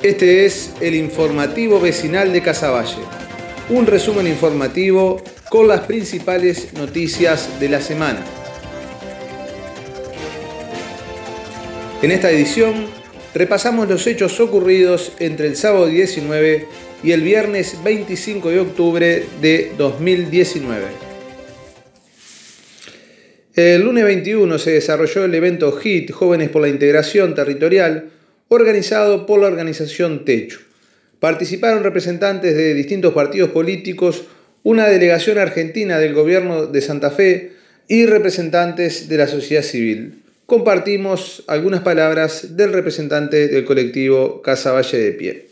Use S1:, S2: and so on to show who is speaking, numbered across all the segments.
S1: Este es el informativo vecinal de Casaballe, un resumen informativo con las principales noticias de la semana. En esta edición repasamos los hechos ocurridos entre el sábado 19 y el viernes 25 de octubre de 2019. El lunes 21 se desarrolló el evento HIT, Jóvenes por la Integración Territorial, organizado por la organización Techo. Participaron representantes de distintos partidos políticos, una delegación argentina del gobierno de Santa Fe y representantes de la sociedad civil. Compartimos algunas palabras del representante del colectivo Casaballe de Pie.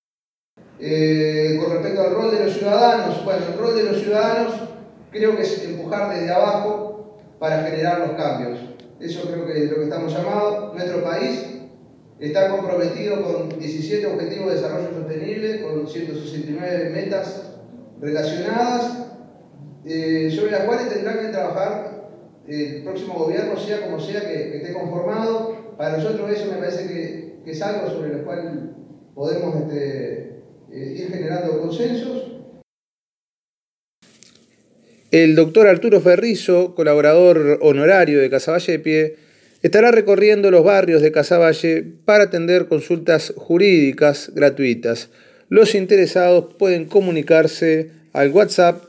S2: Con respecto al rol de los ciudadanos, el rol de los ciudadanos creo que es empujar desde abajo para generar los cambios. Eso creo que es lo que estamos llamados. Nuestro país está comprometido con 17 Objetivos de Desarrollo Sostenible, con 169 metas relacionadas, sobre las cuales tendrán que trabajar el próximo gobierno, sea como sea que esté conformado. Para nosotros eso me parece que es algo sobre lo cual podemos ir generando consensos.
S1: El doctor Arturo Ferrizo, colaborador honorario de Casaballe de Pie, estará recorriendo los barrios de Casaballe para atender consultas jurídicas gratuitas. Los interesados pueden comunicarse al WhatsApp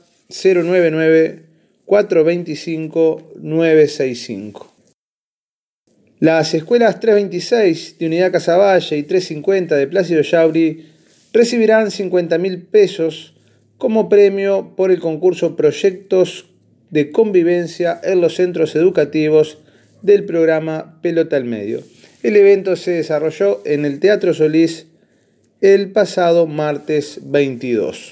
S1: 099-425-965. Las escuelas 326 de Unidad Casaballe y 350 de Plácido Yauri recibirán 50.000 pesos como premio por el concurso Proyectos de Convivencia en los Centros Educativos del programa Pelota al Medio. El evento se desarrolló en el Teatro Solís el pasado martes 22.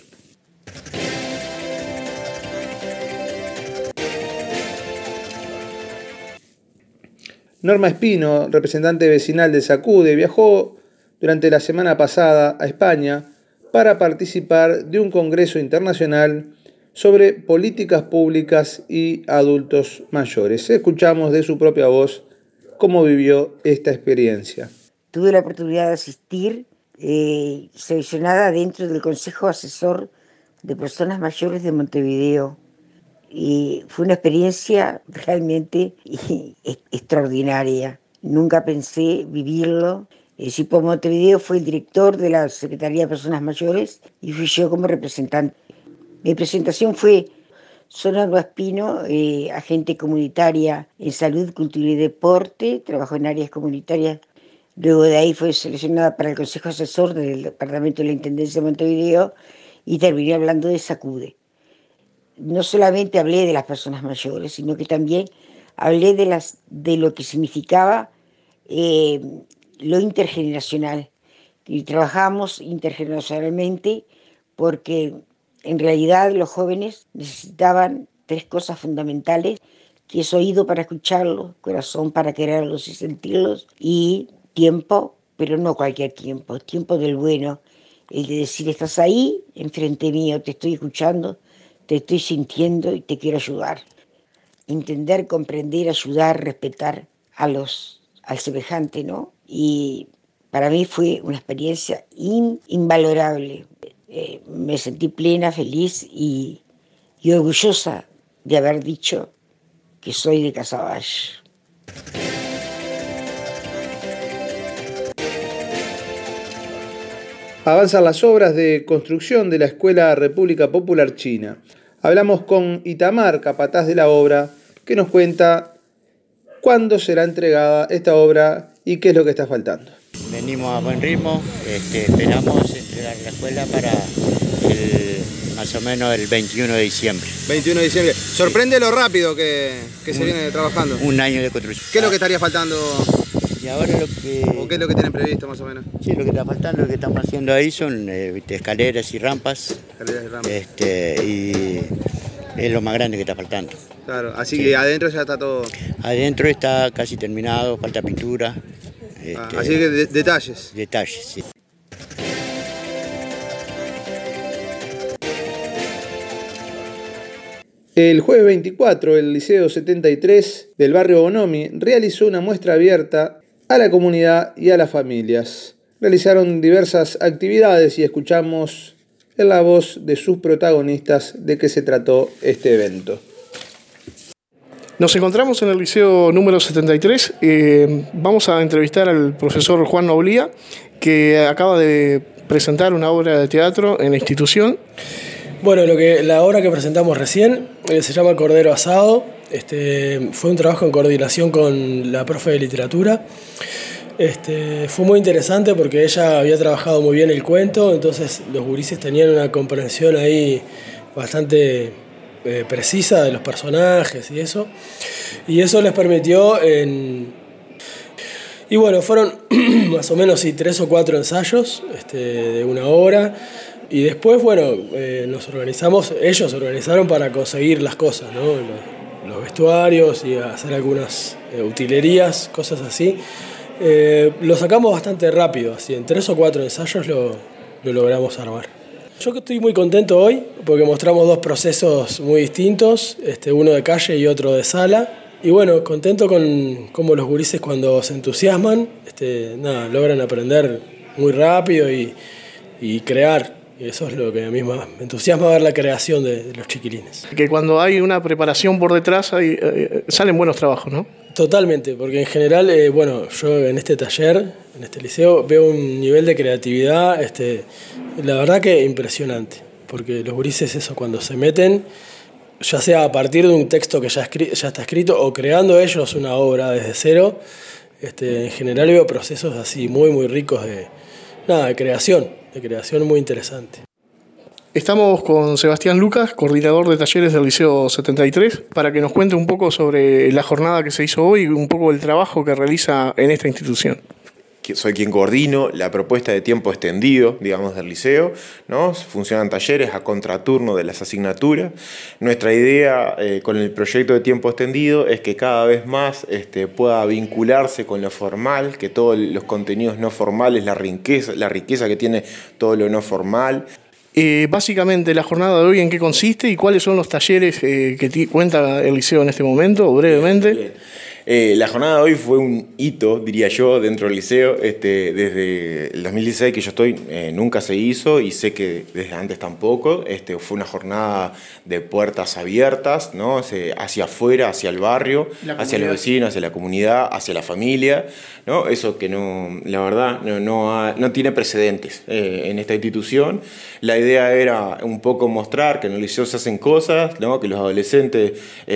S1: Norma Espino, representante vecinal de SACUDE, viajó durante la semana pasada a España para participar de un congreso internacional sobre políticas públicas y adultos mayores. Escuchamos de su propia voz cómo vivió esta experiencia.
S3: Tuve la oportunidad de asistir, seleccionada dentro del Consejo Asesor de Personas Mayores de Montevideo. Y fue una experiencia realmente extraordinaria. Nunca pensé vivirlo. El Cipo Montevideo fue el director de la Secretaría de Personas Mayores y fui yo como representante. Mi presentación fue: soy Norma Espino, agente comunitaria en salud, cultura y deporte, trabajo en áreas comunitarias. Luego de ahí fui seleccionada para el Consejo Asesor del Departamento de la Intendencia de Montevideo y terminé hablando de SACUDE. No solamente hablé de las personas mayores, sino que también hablé de lo que significaba lo intergeneracional. Y trabajamos intergeneracionalmente porque en realidad los jóvenes necesitaban 3 cosas fundamentales, que es oído para escucharlos, corazón para quererlos y sentirlos, y tiempo, pero no cualquier tiempo, tiempo del bueno, el de decir: estás ahí, enfrente mío, te estoy escuchando, te estoy sintiendo y te quiero ayudar. Entender, comprender, ayudar, respetar al semejante, ¿no? Y para mí fue una experiencia invalorable. Me sentí plena, feliz y orgullosa de haber dicho que soy de Casaballe.
S1: Avanzan las obras de construcción de la Escuela República Popular China. Hablamos con Itamar, capataz de la obra, que nos cuenta cuándo será entregada esta obra y qué es lo que está faltando.
S4: Venimos a buen ritmo, esperamos entregar la escuela para más o menos el 21 de diciembre.
S1: 21 de diciembre. Sorprende lo rápido que se viene trabajando.
S4: Un año de construcción.
S1: ¿Qué es lo que estaría faltando?
S4: Y ahora
S1: ¿O qué es lo que tienen previsto más o menos?
S4: Sí, lo que está faltando, lo que estamos haciendo ahí son escaleras y rampas. Y es lo más grande que está faltando.
S1: Claro, así que adentro ya está todo.
S4: Adentro está casi terminado, falta pintura.
S1: Así que detalles.
S4: Detalles, sí.
S1: El jueves 24, el Liceo 73 del barrio Bonomi realizó una muestra abierta a la comunidad y a las familias. realizaron diversas actividades y escuchamos en la voz de sus protagonistas de qué se trató este evento.
S5: Nos encontramos en el liceo número 73. Vamos a entrevistar al profesor Juan Noblía, que acaba de presentar una obra de teatro en la institución.
S6: Bueno, la obra que presentamos recién se llama Cordero Asado. Fue un trabajo en coordinación con la profe de literatura. Fue muy interesante porque ella había trabajado muy bien el cuento, entonces los gurises tenían una comprensión ahí bastante precisa de los personajes y eso les permitió y bueno, fueron más o menos 3 o 4 ensayos de una hora, y después ellos se organizaron para conseguir las cosas, ¿no? Los vestuarios y hacer algunas utilerías, cosas así. Lo sacamos bastante rápido, así en 3 o 4 ensayos lo logramos armar. Yo estoy muy contento hoy porque mostramos 2 procesos muy distintos, uno de calle y otro de sala. Y bueno, contento con cómo los gurises, cuando se entusiasman, logran aprender muy rápido y crear. Y eso es lo que a mí me entusiasma, ver la creación de los chiquilines.
S5: Que cuando hay una preparación por detrás salen buenos trabajos, ¿no?
S6: Totalmente, porque en general, yo en este taller, en este liceo, veo un nivel de creatividad, la verdad que impresionante. Porque los gurises, cuando se meten, ya sea a partir de un texto que ya está escrito o creando ellos una obra desde cero, en general veo procesos así muy, muy ricos de creación muy interesante.
S5: Estamos con Sebastián Lucas, coordinador de talleres del Liceo 73, para que nos cuente un poco sobre la jornada que se hizo hoy y un poco el trabajo que realiza en esta institución.
S7: Soy quien coordino la propuesta de tiempo extendido, digamos, del liceo, ¿no? Funcionan talleres a contraturno de las asignaturas. Nuestra idea con el proyecto de tiempo extendido es que cada vez más pueda vincularse con lo formal, que todos los contenidos no formales, la riqueza que tiene todo lo no formal.
S5: Básicamente, la jornada de hoy, ¿en qué consiste y cuáles son los talleres que cuenta el liceo en este momento, brevemente?
S7: Bien. La jornada de hoy fue un hito, diría yo, dentro del liceo. Desde el 2016 que yo estoy, nunca se hizo, y sé que desde antes tampoco. Fue una jornada de puertas abiertas, ¿no? Hacia afuera, hacia el barrio, hacia los vecinos, hacia la comunidad, hacia la familia, ¿no? Eso que la verdad no tiene precedentes en esta institución. La idea era un poco mostrar que en el liceo se hacen cosas, ¿no? Que los adolescentes,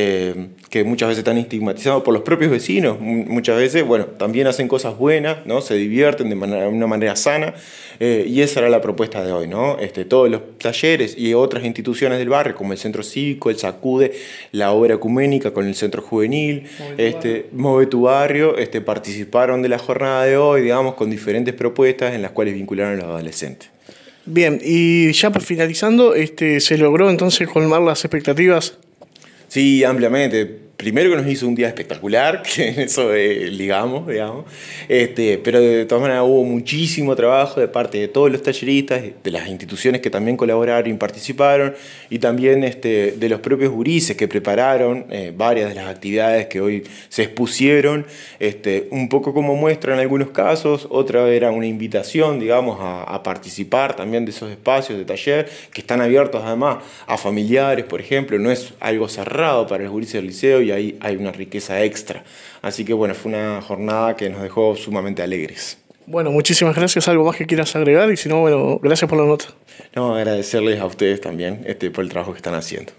S7: que muchas veces están estigmatizados por los propios vecinos, muchas veces, también hacen cosas buenas, ¿no? Se divierten de una manera sana, y esa era la propuesta de hoy, ¿no? Todos los talleres y otras instituciones del barrio, como el Centro Cívico, el SACUDE, la Obra Ecuménica con el Centro Juvenil, Move tu Barrio, participaron de la jornada de hoy, digamos, con diferentes propuestas en las cuales vincularon a los adolescentes.
S5: Bien, y ya finalizando, ¿se logró entonces colmar las expectativas?
S7: Sí, ampliamente. Primero que nos hizo un día espectacular, que en eso ligamos, digamos. Pero de todas maneras hubo muchísimo trabajo de parte de todos los talleristas, de las instituciones que también colaboraron y participaron, y también de los propios gurises que prepararon varias de las actividades que hoy se expusieron, un poco como muestra en algunos casos. Otra era una invitación, digamos, a participar también de esos espacios de taller, que están abiertos además a familiares, por ejemplo. No es algo cerrado para los gurises del liceo, y ahí hay una riqueza extra. Así que fue una jornada que nos dejó sumamente alegres.
S5: Bueno, muchísimas gracias. ¿Algo más que quieras agregar? Y si no, gracias por la nota.
S7: No, agradecerles a ustedes también por el trabajo que están haciendo.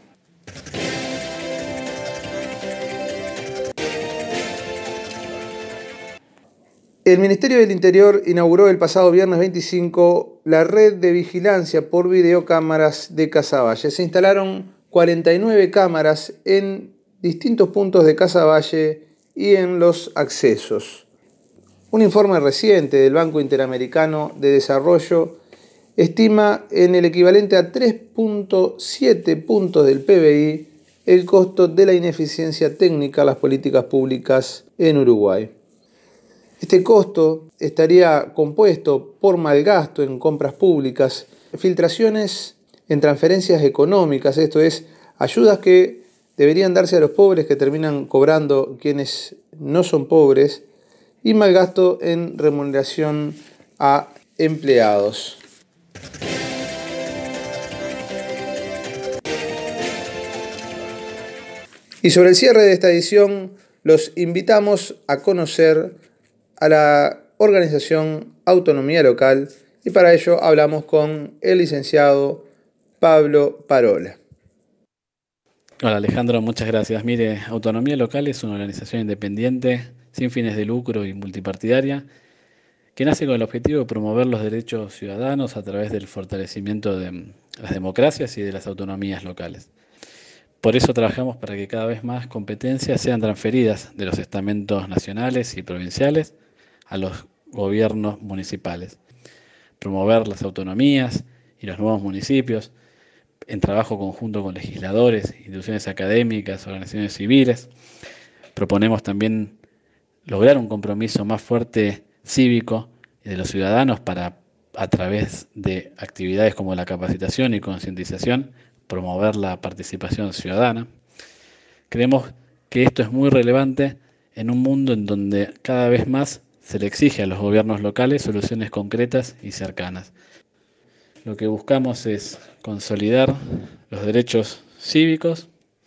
S1: El Ministerio del Interior inauguró el pasado viernes 25 la red de vigilancia por videocámaras de Casaballe. Se instalaron 49 cámaras en distintos puntos de Casaballe y en los accesos. Un informe reciente del Banco Interamericano de Desarrollo estima en el equivalente a 3.7 puntos del PBI el costo de la ineficiencia técnica a las políticas públicas en Uruguay. Este costo estaría compuesto por malgasto en compras públicas, filtraciones en transferencias económicas, esto es, ayudas que deberían darse a los pobres que terminan cobrando quienes no son pobres, y malgasto en remuneración a empleados. Y sobre el cierre de esta edición, los invitamos a conocer a la organización Autonomía Local y para ello hablamos con el licenciado Pablo Parola.
S8: Hola Alejandro, muchas gracias. Mire, Autonomía Local es una organización independiente, sin fines de lucro y multipartidaria, que nace con el objetivo de promover los derechos ciudadanos a través del fortalecimiento de las democracias y de las autonomías locales. Por eso trabajamos para que cada vez más competencias sean transferidas de los estamentos nacionales y provinciales a los gobiernos municipales. Promover las autonomías y los nuevos municipios en trabajo conjunto con legisladores, instituciones académicas, organizaciones civiles. Proponemos también lograr un compromiso más fuerte cívico de los ciudadanos para, a través de actividades como la capacitación y concientización, promover la participación ciudadana. Creemos que esto es muy relevante en un mundo en donde cada vez más se le exige a los gobiernos locales soluciones concretas y cercanas. Lo que buscamos es consolidar los derechos cívicos,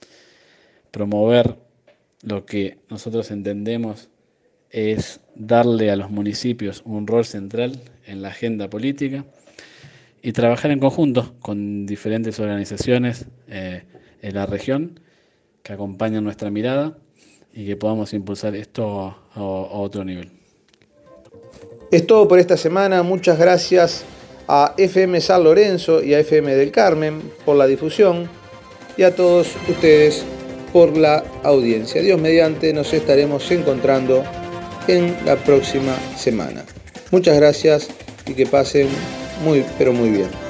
S8: promover lo que nosotros entendemos es darle a los municipios un rol central en la agenda política y trabajar en conjunto con diferentes organizaciones en la región que acompañan nuestra mirada y que podamos impulsar esto a otro nivel.
S1: Es todo por esta semana. Muchas gracias a FM San Lorenzo y a FM del Carmen por la difusión y a todos ustedes por la audiencia. Dios mediante, nos estaremos encontrando en la próxima semana. Muchas gracias y que pasen muy, pero muy bien.